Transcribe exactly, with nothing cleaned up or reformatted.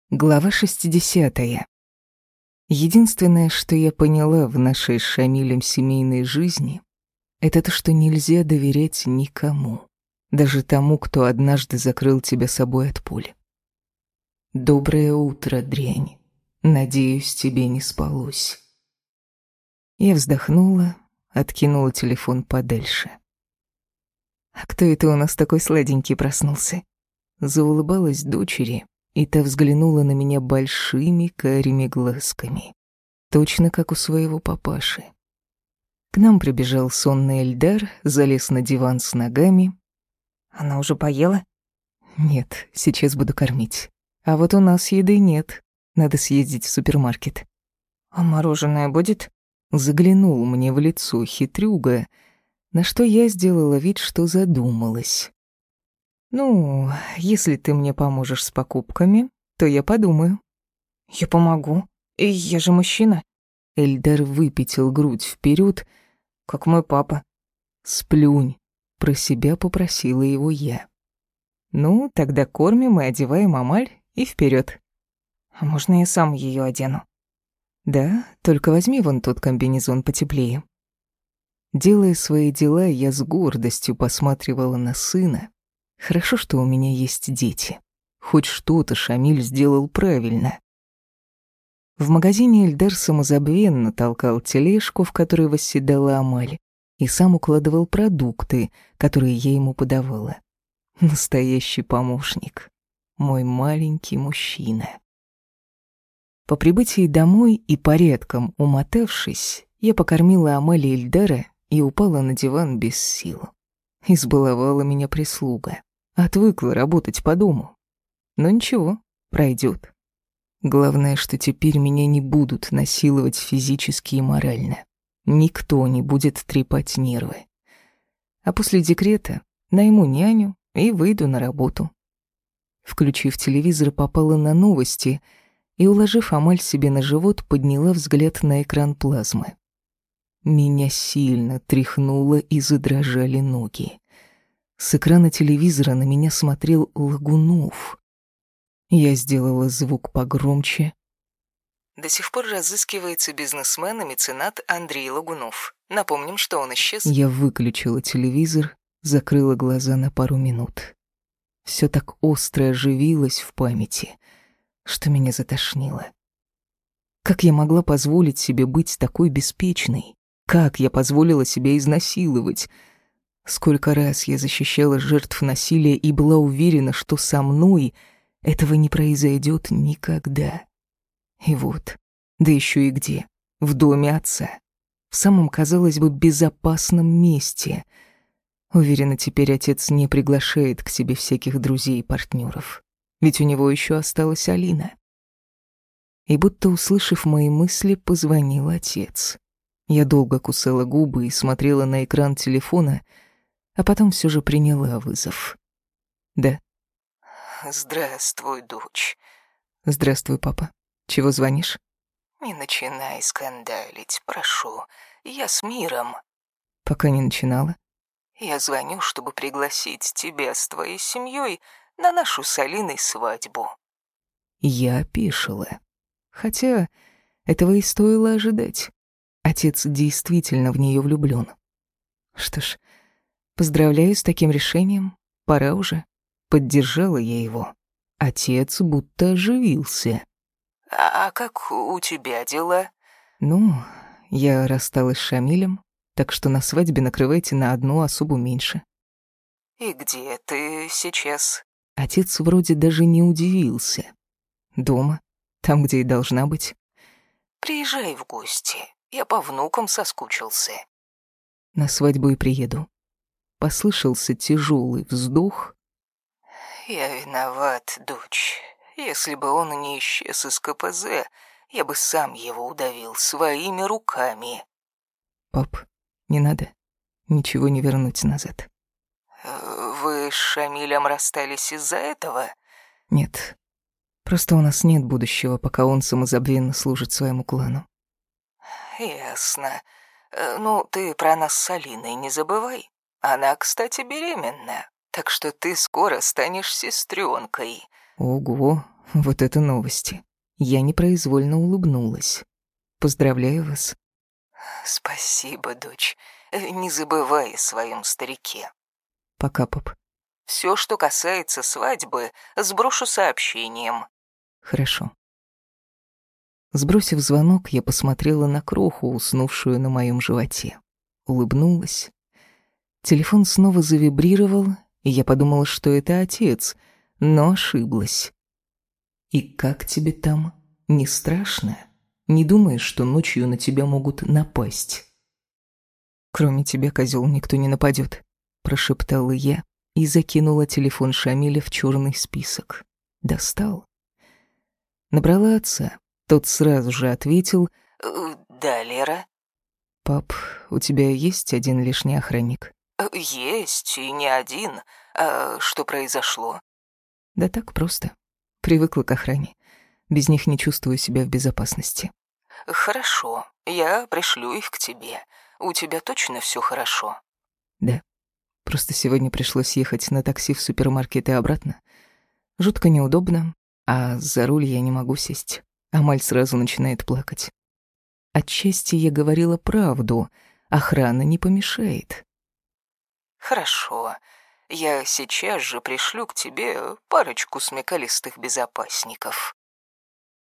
Глава шестидесятая. Единственное, что я поняла в нашей с Шамилем семейной жизни, это то, что нельзя доверять никому, даже тому, кто однажды закрыл тебя собой от пули. «Доброе утро, дрянь. Надеюсь, тебе не спалось». Я вздохнула, откинула телефон подальше. «А кто это у нас такой сладенький проснулся?» Заулыбалась дочери, и та взглянула на меня большими карими глазками, точно как у своего папаши. К нам прибежал сонный Эльдар, залез на диван с ногами. Она уже поела? Нет, сейчас буду кормить. А вот у нас еды нет, надо съездить в супермаркет. А мороженое будет? Заглянул мне в лицо хитрюга, на что я сделала вид, что задумалась. «Ну, если ты мне поможешь с покупками, то я подумаю». «Я помогу. И я же мужчина». Эльдар выпятил грудь вперед, как мой папа. «Сплюнь», — про себя попросила его я. «Ну, тогда кормим и одеваем Амаль, и вперед. «А можно я сам ее одену?» «Да, только возьми вон тот комбинезон потеплее». Делая свои дела, я с гордостью посматривала на сына. Хорошо, что у меня есть дети. Хоть что-то Шамиль сделал правильно. В магазине Эльдар самозабвенно толкал тележку, в которой восседала Амаль, и сам укладывал продукты, которые я ему подавала. Настоящий помощник. Мой маленький мужчина. По прибытии домой и порядком умотавшись, я покормила Амаль и Эльдара и упала на диван без сил. Избаловала меня прислуга. Отвыкла работать по дому. Но ничего, пройдет. Главное, что теперь меня не будут насиловать физически и морально. Никто не будет трепать нервы. А после декрета найму няню и выйду на работу. Включив телевизор, попала на новости и, уложив Амаль себе на живот, подняла взгляд на экран плазмы. Меня сильно тряхнуло и задрожали ноги. С экрана телевизора на меня смотрел Лагунов. Я сделала звук погромче. До сих пор разыскивается бизнесмен и меценат Андрей Лагунов. Напомним, что он исчез. Я выключила телевизор, закрыла глаза на пару минут. Все так остро оживилось в памяти, что меня затошнило. Как я могла позволить себе быть такой беспечной? Как я позволила себя изнасиловать? Сколько раз я защищала жертв насилия и была уверена, что со мной этого не произойдет никогда. И вот, да еще и где? В доме отца. В самом, казалось бы, безопасном месте. Уверена, теперь отец не приглашает к себе всяких друзей и партнеров. Ведь у него еще осталась Алина. И будто, услышав мои мысли, позвонил отец. Я долго кусала губы и смотрела на экран телефона, а потом все же приняла вызов. Да. «Здравствуй, дочь». «Здравствуй, папа. Чего звонишь?» «Не начинай скандалить, прошу. Я с миром». «Пока не начинала». «Я звоню, чтобы пригласить тебя с твоей семьей на нашу с Алиной свадьбу». Я опешила. Хотя этого и стоило ожидать. Отец действительно в нее влюблен. Что ж, поздравляю с таким решением. Пора уже. Поддержала я его. Отец будто оживился. «А, а как у тебя дела?» «Ну, я рассталась с Шамилем, так что на свадьбе накрывайте на одну особу меньше». «И где ты сейчас?» Отец вроде даже не удивился. «Дома, там, где и должна быть». «Приезжай в гости, я по внукам соскучился». «На свадьбу и приеду». Послышался тяжелый вздох. «Я виноват, дочь. Если бы он не исчез из ка пэ зэ, я бы сам его удавил своими руками». «Пап, не надо. Ничего не вернуть назад». «Вы с Шамилем расстались из-за этого?» «Нет. Просто у нас нет будущего, пока он самозабвенно служит своему клану». «Ясно. Ну, ты про нас с Алиной не забывай. Она, кстати, беременна, так что ты скоро станешь сестренкой». Ого, Вот это новости. Я непроизвольно улыбнулась. Поздравляю вас. Спасибо, дочь. Не забывай о своем старике. Пока, пап. Все, что касается свадьбы, сброшу сообщением. Хорошо. Сбросив звонок, я посмотрела на кроху, уснувшую на моем животе. Улыбнулась. Телефон снова завибрировал, и я подумала, что это отец, но ошиблась. «И как тебе там? Не страшно? Не думаешь, что ночью на тебя могут напасть?» «Кроме тебя, козел, никто не нападет», — прошептала я и закинула телефон Шамиля в черный список. Достал. Набрала отца. Тот сразу же ответил: «Да, Лера?» «Пап, у тебя есть один лишний охранник?» «Есть, и не один. А что произошло?» «Да так просто. Привыкла к охране. Без них не чувствую себя в безопасности». «Хорошо, я пришлю их к тебе. У тебя точно все хорошо?» «Да. Просто сегодня пришлось ехать на такси в супермаркет и обратно. Жутко неудобно, а за руль я не могу сесть. Амаль сразу начинает плакать. Отчасти я говорила правду. Охрана не помешает». «Хорошо. Я сейчас же пришлю к тебе парочку смекалистых безопасников».